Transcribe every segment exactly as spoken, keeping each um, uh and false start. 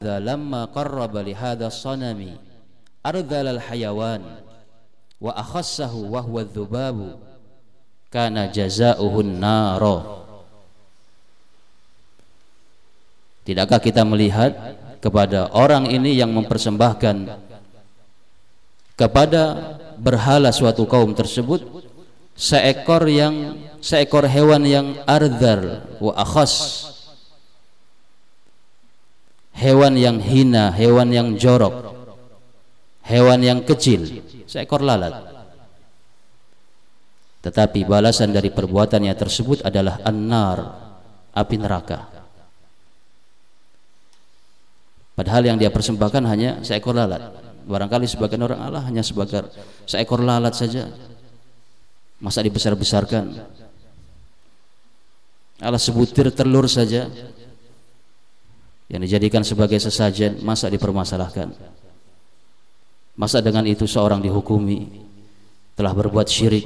lamma qarraba li hadha as-sanami ardhal al-hayawan wa akhassahu wa huwa adh-dhubabu kana jazaohu an-nar. Tidakkah kita melihat kepada orang ini yang mempersembahkan kepada berhala suatu kaum tersebut seekor yang seekor hewan yang ardhar wa akhas, hewan yang hina, hewan yang jorok, hewan yang kecil, seekor lalat. Tetapi balasan dari perbuatannya tersebut adalah an-nar, api neraka. Padahal yang dia persembahkan hanya seekor lalat. Barangkali sebagian orang, Allah hanya sebagai seekor lalat saja, masa dibesar-besarkan? Allah sebutir telur saja yang dijadikan sebagai sesajen, masa dipermasalahkan? Masa dengan itu seorang dihukumi telah berbuat syirik?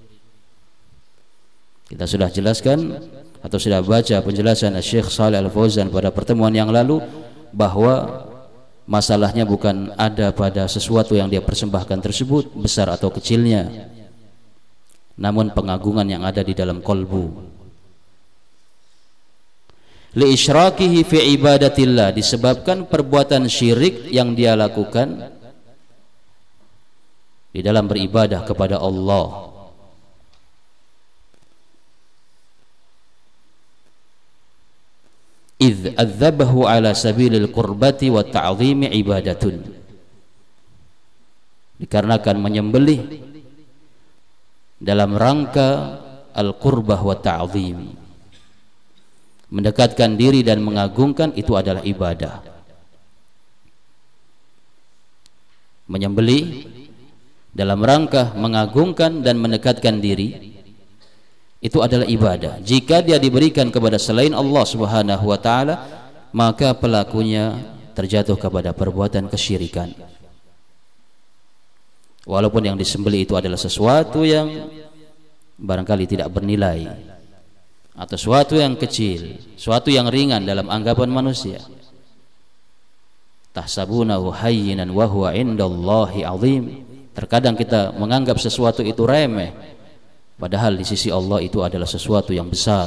Kita sudah jelaskan atau sudah baca penjelasan Syekh Shalih Al-Fauzan pada pertemuan yang lalu bahwa masalahnya bukan ada pada sesuatu yang dia persembahkan tersebut, besar atau kecilnya, namun pengagungan yang ada di dalam kolbu. Li isyrakihi fi ibadatillah, disebabkan perbuatan syirik yang dia lakukan di dalam beribadah kepada Allah. Idh adzabahu ala sabilil qurbati wa ta'zimi ibadatun, dikarenakan menyembelih dalam rangka al-qurbah wa ta'zim, mendekatkan diri dan mengagungkan, itu adalah ibadah. Menyembelih dalam rangka mengagungkan dan mendekatkan diri, itu adalah ibadah. Jika dia diberikan kepada selain Allah Subhanahu wa ta'ala, maka pelakunya terjatuh kepada perbuatan kesyirikan. Walaupun yang disembelih itu adalah sesuatu yang barangkali tidak bernilai, atau sesuatu yang kecil, sesuatu yang ringan dalam anggapan manusia. Tahsabunahu hayyinan wa huwa indallahi azim. Terkadang kita menganggap sesuatu itu remeh, padahal di sisi Allah itu adalah sesuatu yang besar.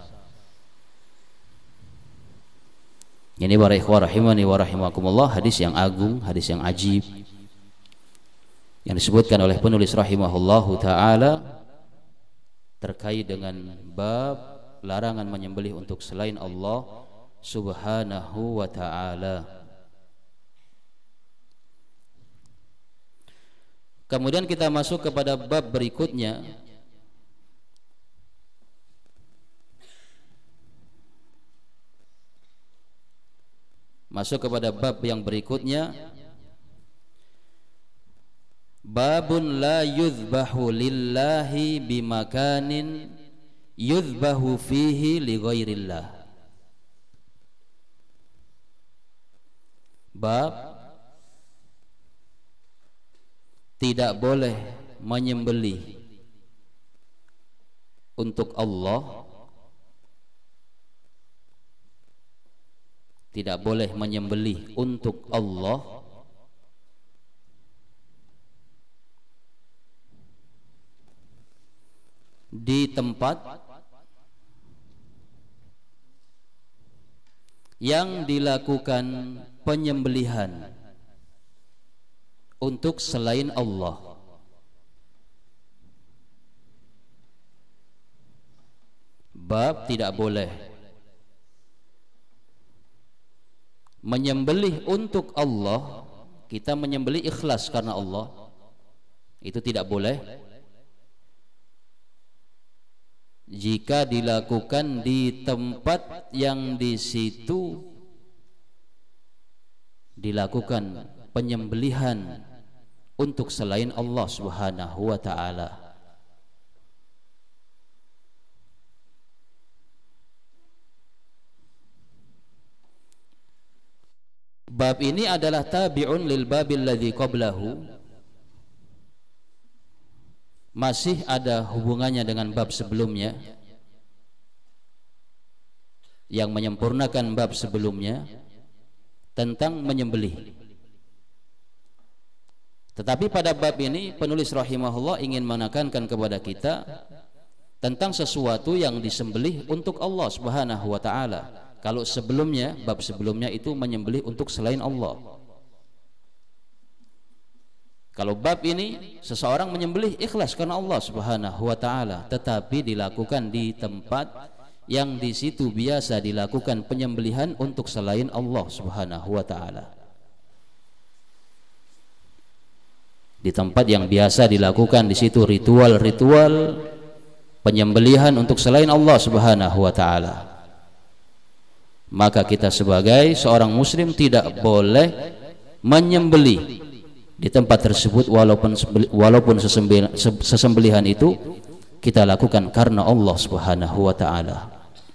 Ini para ikhwah rahimani wa rahimakumullah, hadis yang agung, hadis yang ajib yang disebutkan oleh penulis rahimahullahu ta'ala terkait dengan bab larangan menyembelih untuk selain Allah Subhanahu wa ta'ala. Kemudian kita masuk kepada bab berikutnya, masuk kepada bab yang berikutnya, babun la yuzbahu lillahi bimakanin yuzbahu fihi li ghairillah. Bab tidak boleh menyembelih untuk Allah, tidak boleh menyembelih untuk Allah di tempat yang dilakukan penyembelihan untuk selain Allah. Bab tidak boleh menyembelih untuk Allah, kita menyembelih ikhlas karena Allah, itu tidak boleh jika dilakukan di tempat yang di situ dilakukan penyembelihan untuk selain Allah Subhanahu wa ta'ala. Bab ini adalah tabi'un lil babil ladzi qablahu, masih ada hubungannya dengan bab sebelumnya yang menyempurnakan bab sebelumnya, tentang menyembelih. Tetapi pada bab ini penulis rahimahullah ingin menekankan kepada kita tentang sesuatu yang disembelih untuk Allah Subhanahu wa taala. Kalau sebelumnya, bab sebelumnya itu menyembelih untuk selain Allah. Kalau bab ini seseorang menyembelih ikhlas karena Allah Subhanahu wa taala, tetapi dilakukan di tempat yang di situ biasa dilakukan penyembelihan untuk selain Allah Subhanahu wa taala. Di tempat yang biasa dilakukan di situ ritual-ritual penyembelihan untuk selain Allah Subhanahu wa taala, maka kita sebagai seorang muslim tidak boleh menyembelih di tempat tersebut, walaupun walaupun sesembelihan itu kita lakukan karena Allah Subhanahu wa taala.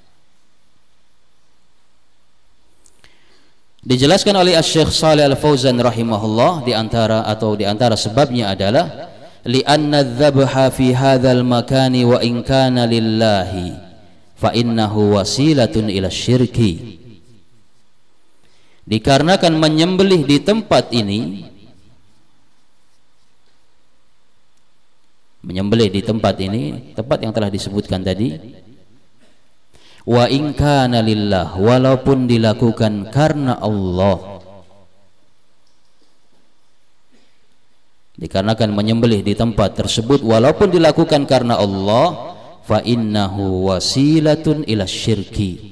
Dijelaskan oleh Asy-Syaikh Shalih Al-Fauzan rahimahullah, di antara atau di antara sebabnya adalah li'anna adz-dzabha fi hadzal makani wa in kana lillahi fa innahu wasilatun ila syirki. Dikarenakan menyembelih di tempat ini, menyembelih di tempat ini, tempat yang telah disebutkan tadi, wa in kana lillah, walaupun dilakukan karena Allah. Dikarenakan menyembelih di tempat tersebut walaupun dilakukan karena Allah, fa innahu wasilatun ila syirki,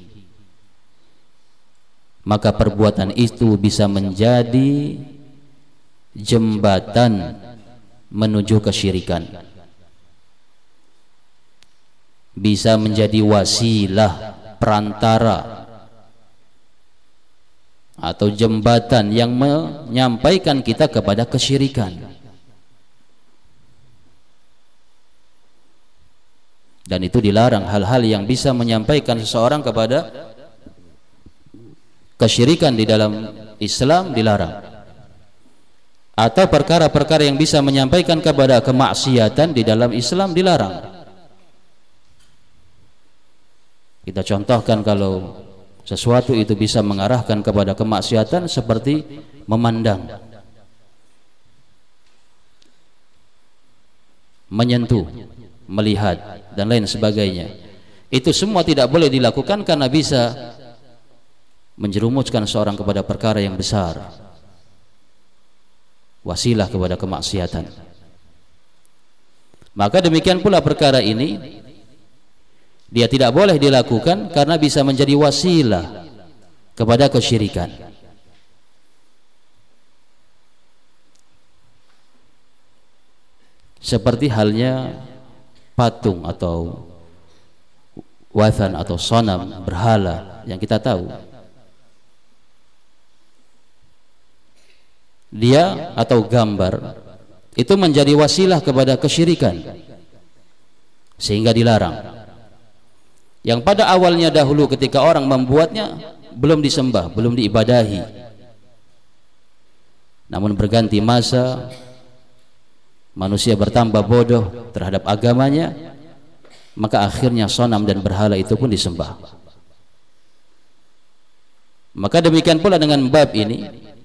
maka perbuatan itu bisa menjadi jembatan menuju kesyirikan, bisa menjadi wasilah, perantara atau jembatan yang menyampaikan kita kepada kesyirikan. Dan itu dilarang, hal-hal yang bisa menyampaikan seseorang kepada kesyirikan di dalam Islam dilarang, atau perkara-perkara yang bisa menyampaikan kepada kemaksiatan di dalam Islam dilarang. Kita contohkan, kalau sesuatu itu bisa mengarahkan kepada kemaksiatan seperti memandang, menyentuh, melihat, dan lain sebagainya, itu semua tidak boleh dilakukan karena bisa menjerumuskan seorang kepada perkara yang besar, wasilah kepada kemaksiatan. Maka demikian pula perkara ini, dia tidak boleh dilakukan karena bisa menjadi wasilah kepada kesyirikan. Seperti halnya patung atau wathan atau sonam, berhala yang kita tahu, dia atau gambar itu menjadi wasilah kepada kesyirikan sehingga dilarang. Yang pada awalnya dahulu ketika orang membuatnya belum disembah, belum diibadahi, namun berganti masa manusia bertambah bodoh terhadap agamanya, maka akhirnya sonam dan berhala itu pun disembah. Maka demikian pula dengan bab ini,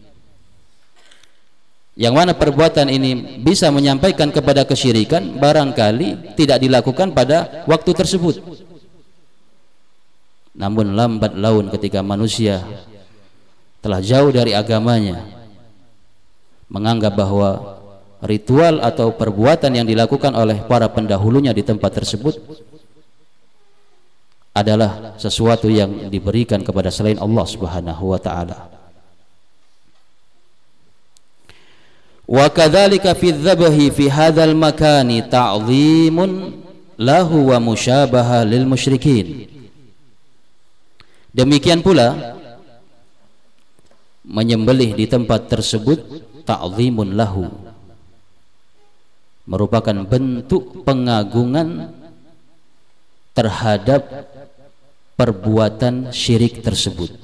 yang mana perbuatan ini bisa menyampaikan kepada kesyirikan, barangkali tidak dilakukan pada waktu tersebut, namun lambat laun ketika manusia telah jauh dari agamanya, menganggap bahwa ritual atau perbuatan yang dilakukan oleh para pendahulunya di tempat tersebut adalah sesuatu yang diberikan kepada selain Allah Subhanahu wa taala. Wa kadzalika fi dzabhi fi hadzal makani ta'dhimun lahu wa musyabaha lil musyrikin. Demikian pula menyembelih di tempat tersebut ta'dhimun lahu, merupakan bentuk pengagungan terhadap perbuatan syirik tersebut.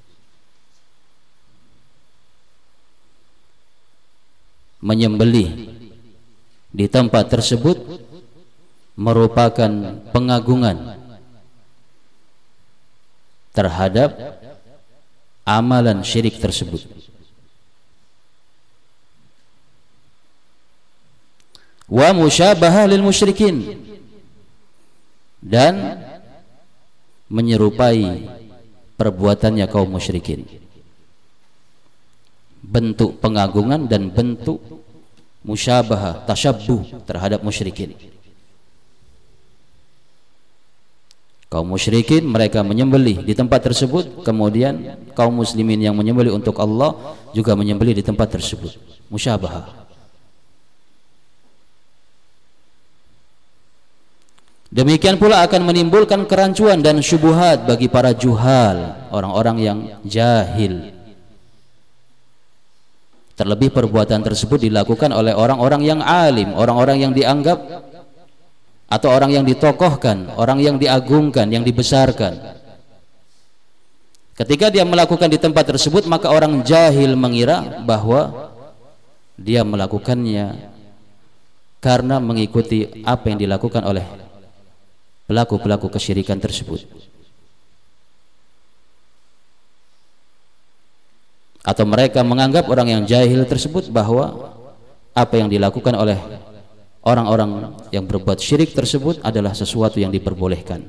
Menyembelih di tempat tersebut merupakan pengagungan terhadap amalan syirik tersebut. Wa musyabahah lil musyrikin, dan menyerupai perbuatannya kaum musyrikin, bentuk pengagungan dan bentuk musyabahah, tasyabbuh terhadap musyrikin. Kaum musyrikin mereka menyembelih di tempat tersebut, kemudian kaum muslimin yang menyembelih untuk Allah juga menyembelih di tempat tersebut. Musyabahah. Demikian pula akan menimbulkan kerancuan dan syubhat bagi para juhal, orang-orang yang jahil. Terlebih perbuatan tersebut dilakukan oleh orang-orang yang alim, orang-orang yang dianggap atau orang yang ditokohkan, orang yang diagungkan, yang dibesarkan. Ketika dia melakukan di tempat tersebut, maka orang jahil mengira bahwa dia melakukannya karena mengikuti apa yang dilakukan oleh pelaku-pelaku kesyirikan tersebut, atau mereka menganggap orang yang jahil tersebut bahwa apa yang dilakukan oleh orang-orang yang berbuat syirik tersebut adalah sesuatu yang diperbolehkan.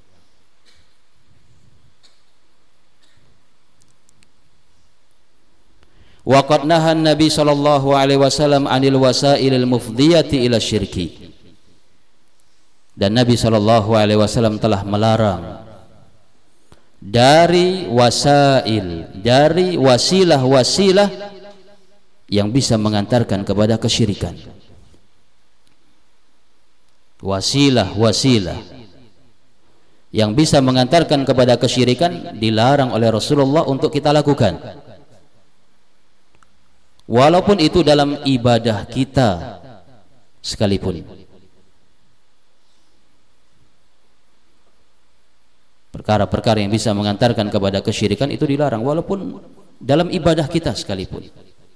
Wa qad nahan Nabi sallallahu alaihi wasallam 'anil wasailil mufdiyati ila syirki. Dan Nabi sallallahu alaihi wasallam telah melarang dari wasail, dari wasilah-wasilah yang bisa mengantarkan kepada kesyirikan. Wasilah-wasilah yang bisa mengantarkan kepada kesyirikan dilarang oleh Rasulullah untuk kita lakukan, walaupun itu dalam ibadah kita sekalipun. Perkara-perkara yang bisa mengantarkan kepada kesyirikan itu dilarang, walaupun dalam ibadah kita sekalipun.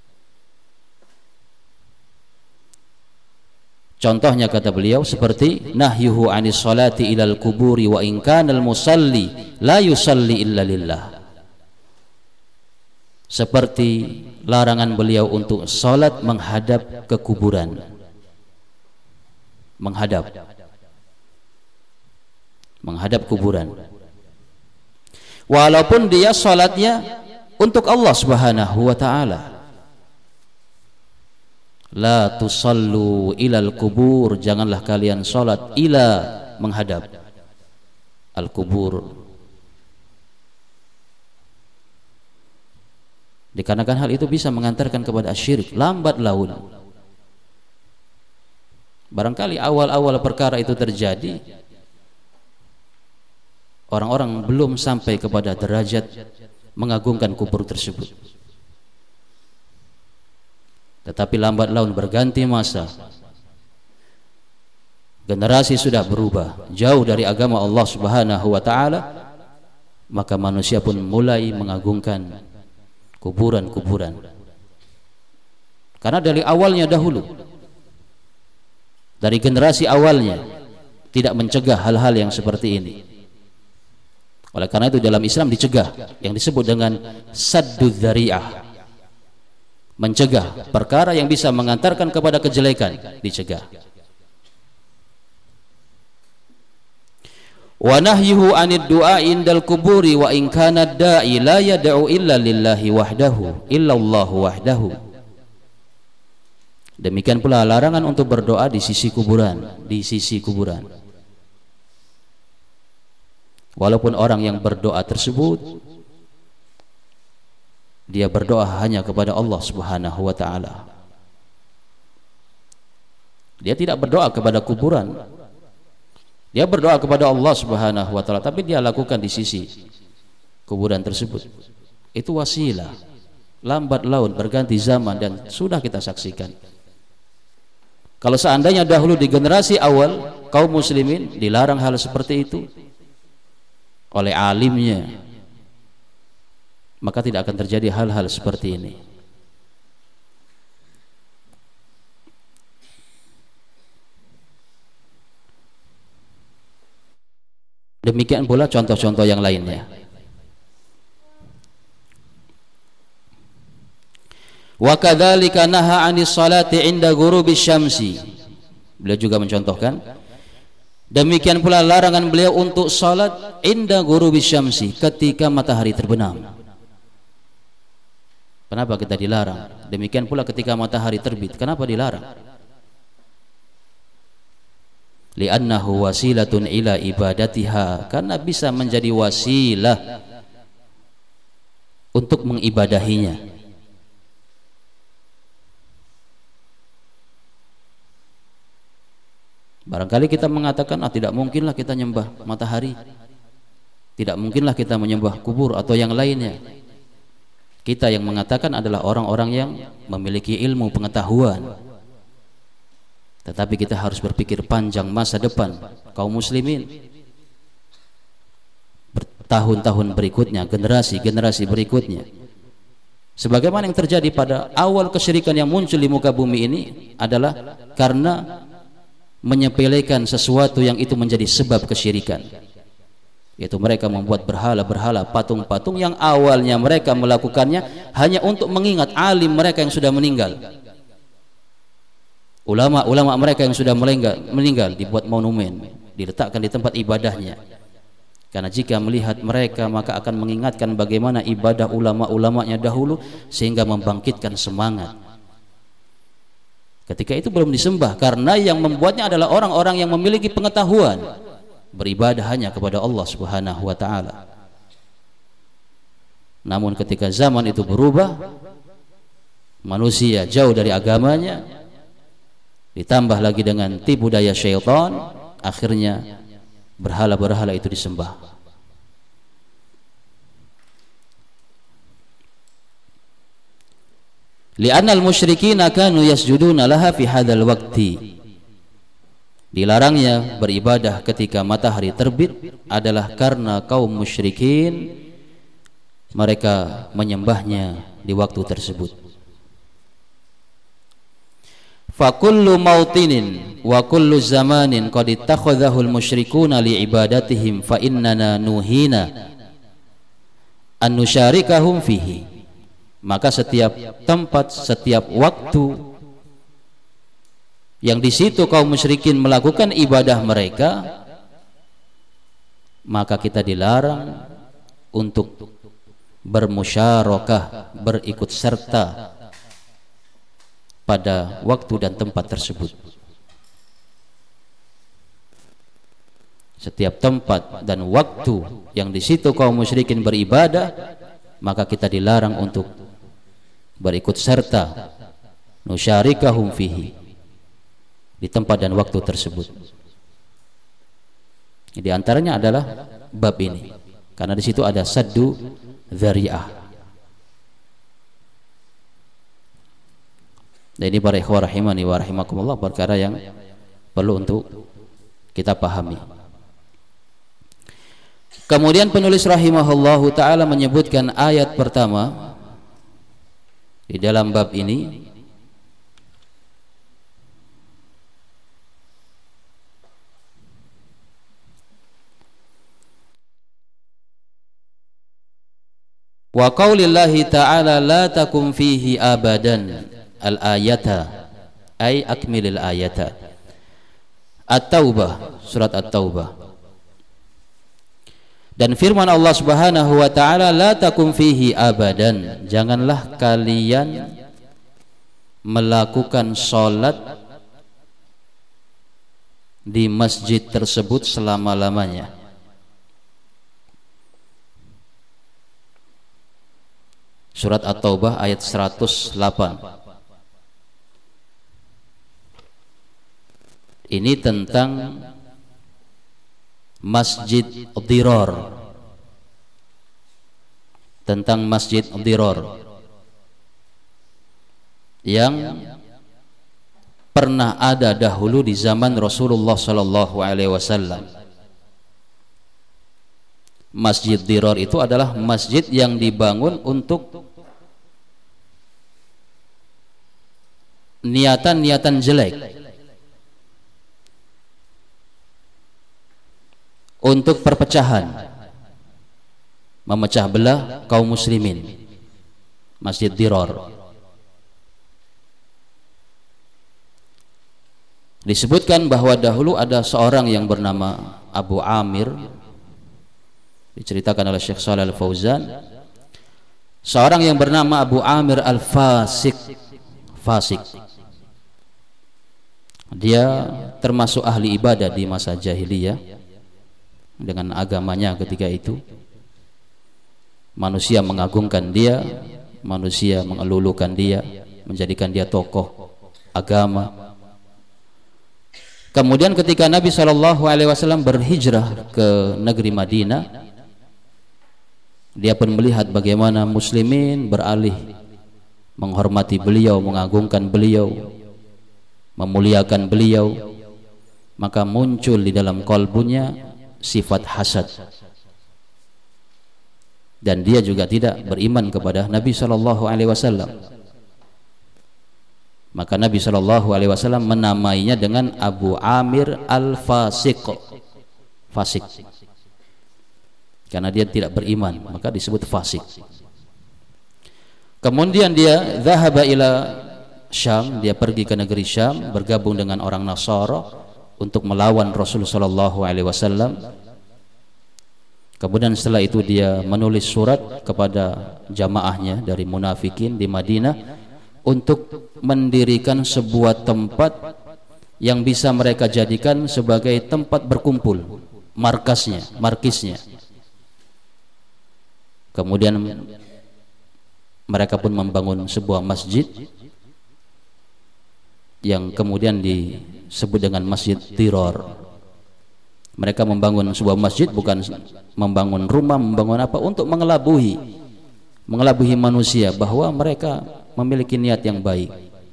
Contohnya kata beliau seperti nahyuhu 'anis salati ilal kuburi wa in kana al musalli la yusalli illa lillah. Seperti larangan beliau untuk salat menghadap ke kuburan. Menghadap menghadap kuburan. Walaupun dia salatnya untuk Allah Subhanahu wa taala. La tusallu ilal kubur, janganlah kalian salat ila menghadap al kubur. Dikarenakan hal itu bisa mengantarkan kepada syirik lambat laun. Barangkali awal-awal perkara itu terjadi, orang-orang belum sampai kepada derajat mengagungkan kubur tersebut. Tetapi lambat laun berganti masa, generasi sudah berubah jauh dari agama Allah Subhanahu wa taala, maka manusia pun mulai mengagungkan kuburan-kuburan. Karena dari awalnya dahulu, dari generasi awalnya tidak mencegah hal-hal yang seperti ini. Oleh karena itu dalam Islam dicegah yang disebut dengan saddud dzari'ah, mencegah perkara yang bisa mengantarkan kepada kejelekan, dicegah. Wa nahyuhu 'anid du'a indal kuburi wa in kana da'i la yad'u illa lillahi wahdahu illa Allah wahdahu. Demikian pula larangan untuk berdoa di sisi kuburan, di sisi kuburan. Walaupun orang yang berdoa tersebut dia berdoa hanya kepada Allah Subhanahu wa taala. Dia tidak berdoa kepada kuburan. Dia berdoa kepada Allah Subhanahu wa taala, tapi dia lakukan di sisi kuburan tersebut. Itu wasilah. Lambat laun berganti zaman dan sudah kita saksikan. Kalau seandainya dahulu di generasi awal kaum muslimin dilarang hal seperti itu oleh alimnya, maka tidak akan terjadi hal-hal seperti ini. Demikian pula contoh-contoh yang lainnya. Wa kadzalika naha 'anis salati 'inda ghurubisy syamsi. Beliau juga mencontohkan, demikian pula larangan beliau untuk salat inda ghurubisy syamsi, ketika matahari terbenam. Kenapa kita dilarang? Demikian pula ketika matahari terbit, kenapa dilarang? Li'annahu wasilatun ila ibadatiha, karena bisa menjadi wasilah untuk mengibadahinya. Barangkali kita mengatakan, ah, tidak mungkinlah kita menyembah matahari, tidak mungkinlah kita menyembah kubur atau yang lainnya. Kita yang mengatakan adalah orang-orang yang memiliki ilmu pengetahuan. Tetapi kita harus berpikir panjang masa depan kaum muslimin, bertahun-tahun berikutnya, generasi-generasi berikutnya. Sebagaimana yang terjadi pada awal kesyirikan yang muncul di muka bumi ini adalah karena menyepelekan sesuatu yang itu menjadi sebab kesyirikan, yaitu mereka membuat berhala-berhala, patung-patung yang awalnya mereka melakukannya hanya untuk mengingat alim mereka yang sudah meninggal, ulama-ulama mereka yang sudah meninggal, meninggal dibuat monumen, diletakkan di tempat ibadahnya. Karena jika melihat mereka maka akan mengingatkan bagaimana ibadah ulama-ulamanya dahulu, sehingga membangkitkan semangat. Ketika itu belum disembah, karena yang membuatnya adalah orang-orang yang memiliki pengetahuan, beribadah hanya kepada Allah Subhanahu wa ta'ala. Namun ketika zaman itu berubah, manusia jauh dari agamanya, ditambah lagi dengan tipu daya syaitan, akhirnya berhala-berhala itu disembah. Li'annal musyrikina kanu yasjuduna laha fi hadzal waqti. Dilarangnya beribadah ketika matahari terbit adalah karena kaum musyrikin mereka menyembahnya di waktu tersebut. Fa kullu mautinin wa kullu zamanin qad ittakhadhahu al-musyrikuuna li ibadatihim fa innana nuhina an nusyarikahum fihi. Maka setiap tempat, setiap waktu yang di situ kaum musyrikin melakukan ibadah mereka, maka kita dilarang untuk bermusyarakah, berikut serta pada waktu dan tempat tersebut. Setiap tempat dan waktu yang di situ kaum musyrikin beribadah, maka kita dilarang untuk berikut serta, nusyarikahum fihi, di tempat dan waktu tersebut. Di antaranya adalah bab ini, karena di situ ada saddu dzari'ah. Dan ini para ikhwah rahimani wa rahimakumullah, perkara yang perlu untuk kita pahami. Kemudian penulis rahimahullahu ta'ala menyebutkan ayat pertama di dalam bab ini, wa qaulillahi ta'ala la takum fihi abadan al-ayata ay akmilil ayata. At-Taubah, surat At-Taubah. Dan firman Allah Subhanahu wa ta'ala, la takum fihi abadan, janganlah kalian melakukan salat di masjid tersebut selama-lamanya. Surat At-Taubah ayat seratus delapan. Ini tentang Masjid Dirar, tentang Masjid Dirar yang pernah ada dahulu di zaman Rasulullah sallallahu alaihi wasallam. Masjid Dirar itu adalah masjid yang dibangun untuk niatan-niatan jelek, untuk perpecahan, memecah belah kaum muslimin. Masjid Dirar Disebutkan bahwa dahulu ada seorang yang bernama Abu Amir, diceritakan oleh Syekh Shalih Al-Fauzan, seorang yang bernama Abu Amir Al-Fasik, fasik. Dia termasuk ahli ibadah di masa jahiliyah dengan agamanya ketika itu. Manusia mengagungkan dia, manusia mengelulukan dia, menjadikan dia tokoh agama. Kemudian ketika Nabi shallallahu alaihi wasallam berhijrah ke negeri Madinah, dia pun melihat bagaimana muslimin beralih menghormati beliau, mengagungkan beliau, memuliakan beliau. Maka muncul di dalam kalbunya sifat hasad, dan dia juga tidak beriman kepada Nabi shallallahu alaihi wasallam. Maka Nabi shallallahu alaihi wasallam menamainya dengan Abu Amir Al-Fasik, fasik, karena dia tidak beriman, maka disebut fasik. Kemudian dia dhahaba ila Syam, dia pergi ke negeri Syam, bergabung dengan orang Nasara untuk melawan Rasul sallallahu alaihi wasallam. Kemudian setelah itu dia menulis surat kepada jamaahnya dari munafikin di Madinah untuk mendirikan sebuah tempat yang bisa mereka jadikan sebagai tempat berkumpul, markasnya, markisnya. Kemudian mereka pun membangun sebuah masjid yang kemudian disebut dengan Masjid Diror. Mereka membangun sebuah masjid bukan membangun rumah, membangun apa, untuk mengelabuhi mengelabuhi manusia bahwa mereka memiliki niat yang baik.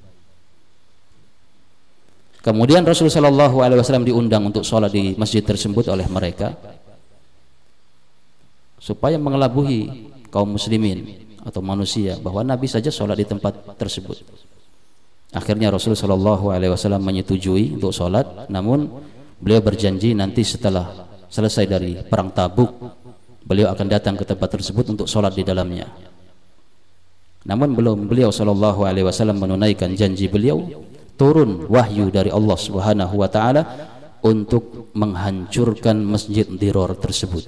Kemudian Rasulullah shallallahu alaihi wasallam diundang untuk sholat di masjid tersebut oleh mereka, supaya mengelabuhi kaum muslimin atau manusia bahwa Nabi saja sholat di tempat tersebut. Akhirnya Rasulullah shallallahu alaihi wasallam menyetujui untuk sholat, namun beliau berjanji nanti setelah selesai dari perang Tabuk, beliau akan datang ke tempat tersebut untuk sholat di dalamnya. Namun belum beliau sallallahu alaihi wasallam menunaikan janji beliau, turun wahyu dari Allah Subhanahu wa taala untuk menghancurkan Masjid Diror tersebut.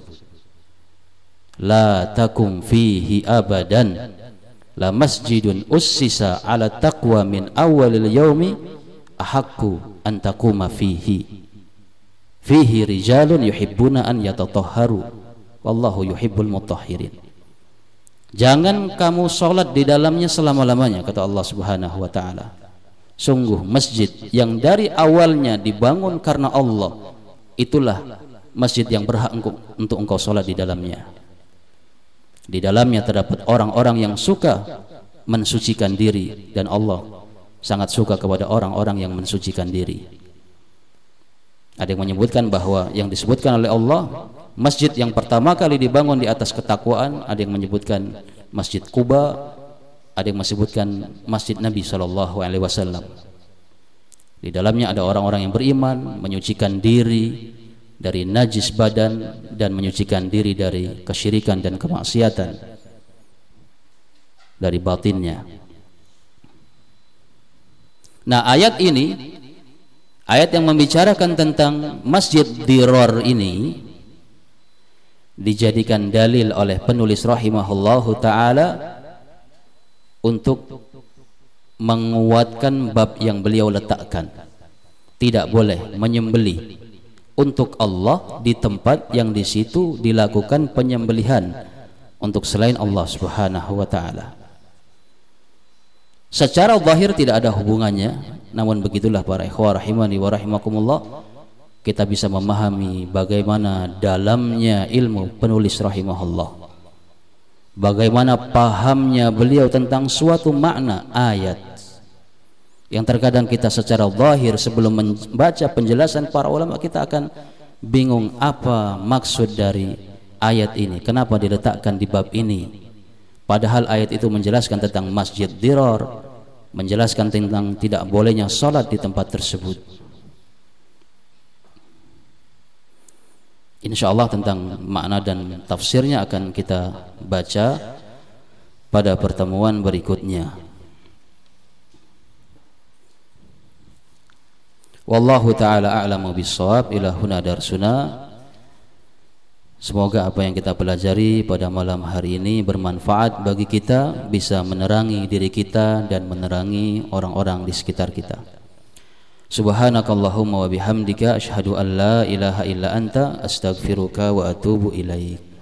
La takum fihi abadan, la masjidun ussisa ala taqwa min awalil yaumi ahaqqu an taquma fihi. Fihi rijalun yuhibbuna an yatatahharu wallahu yuhibbul mutahhirin. Jangan kamu sholat di dalamnya selama-lamanya, kata Allah Subhanahu wa ta'ala. Sungguh masjid yang dari awalnya dibangun karena Allah, itulah masjid yang berhak untuk engkau sholat di dalamnya. Di dalamnya terdapat orang-orang yang suka mensucikan diri, dan Allah sangat suka kepada orang-orang yang mensucikan diri. Ada yang menyebutkan bahwa yang disebutkan oleh Allah masjid yang pertama kali dibangun di atas ketakwaan, ada yang menyebutkan Masjid Quba, ada yang menyebutkan Masjid Nabi sallallahu alaihi wasallam. Di dalamnya ada orang-orang yang beriman, menyucikan diri dari najis badan dan menyucikan diri dari kesyirikan dan kemaksiatan dari batinnya. Nah, ayat ini, ayat yang membicarakan tentang Masjid Diror ini, dijadikan dalil oleh penulis rahimahullahu ta'ala untuk menguatkan bab yang beliau letakkan. Tidak boleh menyembelih untuk Allah di tempat yang di situ dilakukan penyembelihan untuk selain Allah Subhanahu wa ta'ala. Secara zahir tidak ada hubungannya, namun begitulah para ikhwah rahimani wa rahimakumullah, kita bisa memahami bagaimana dalamnya ilmu penulis rahimahullah, bagaimana pahamnya beliau tentang suatu makna ayat yang terkadang kita secara zahir sebelum membaca penjelasan para ulama kita akan bingung apa maksud dari ayat ini, kenapa diletakkan di bab ini, padahal ayat itu menjelaskan tentang Masjid Diror, menjelaskan tentang tidak bolehnya sholat di tempat tersebut. Insyaallah tentang makna dan tafsirnya akan kita baca pada pertemuan berikutnya. Wallahu ta'ala a'lamu bissawab. Ila huna darsuna. Semoga apa yang kita pelajari pada malam hari ini bermanfaat bagi kita, bisa menerangi diri kita dan menerangi orang-orang di sekitar kita. Subhanakallahumma wa bihamdika asyhadu an la ilaha illa anta astaghfiruka wa atubu ilaik.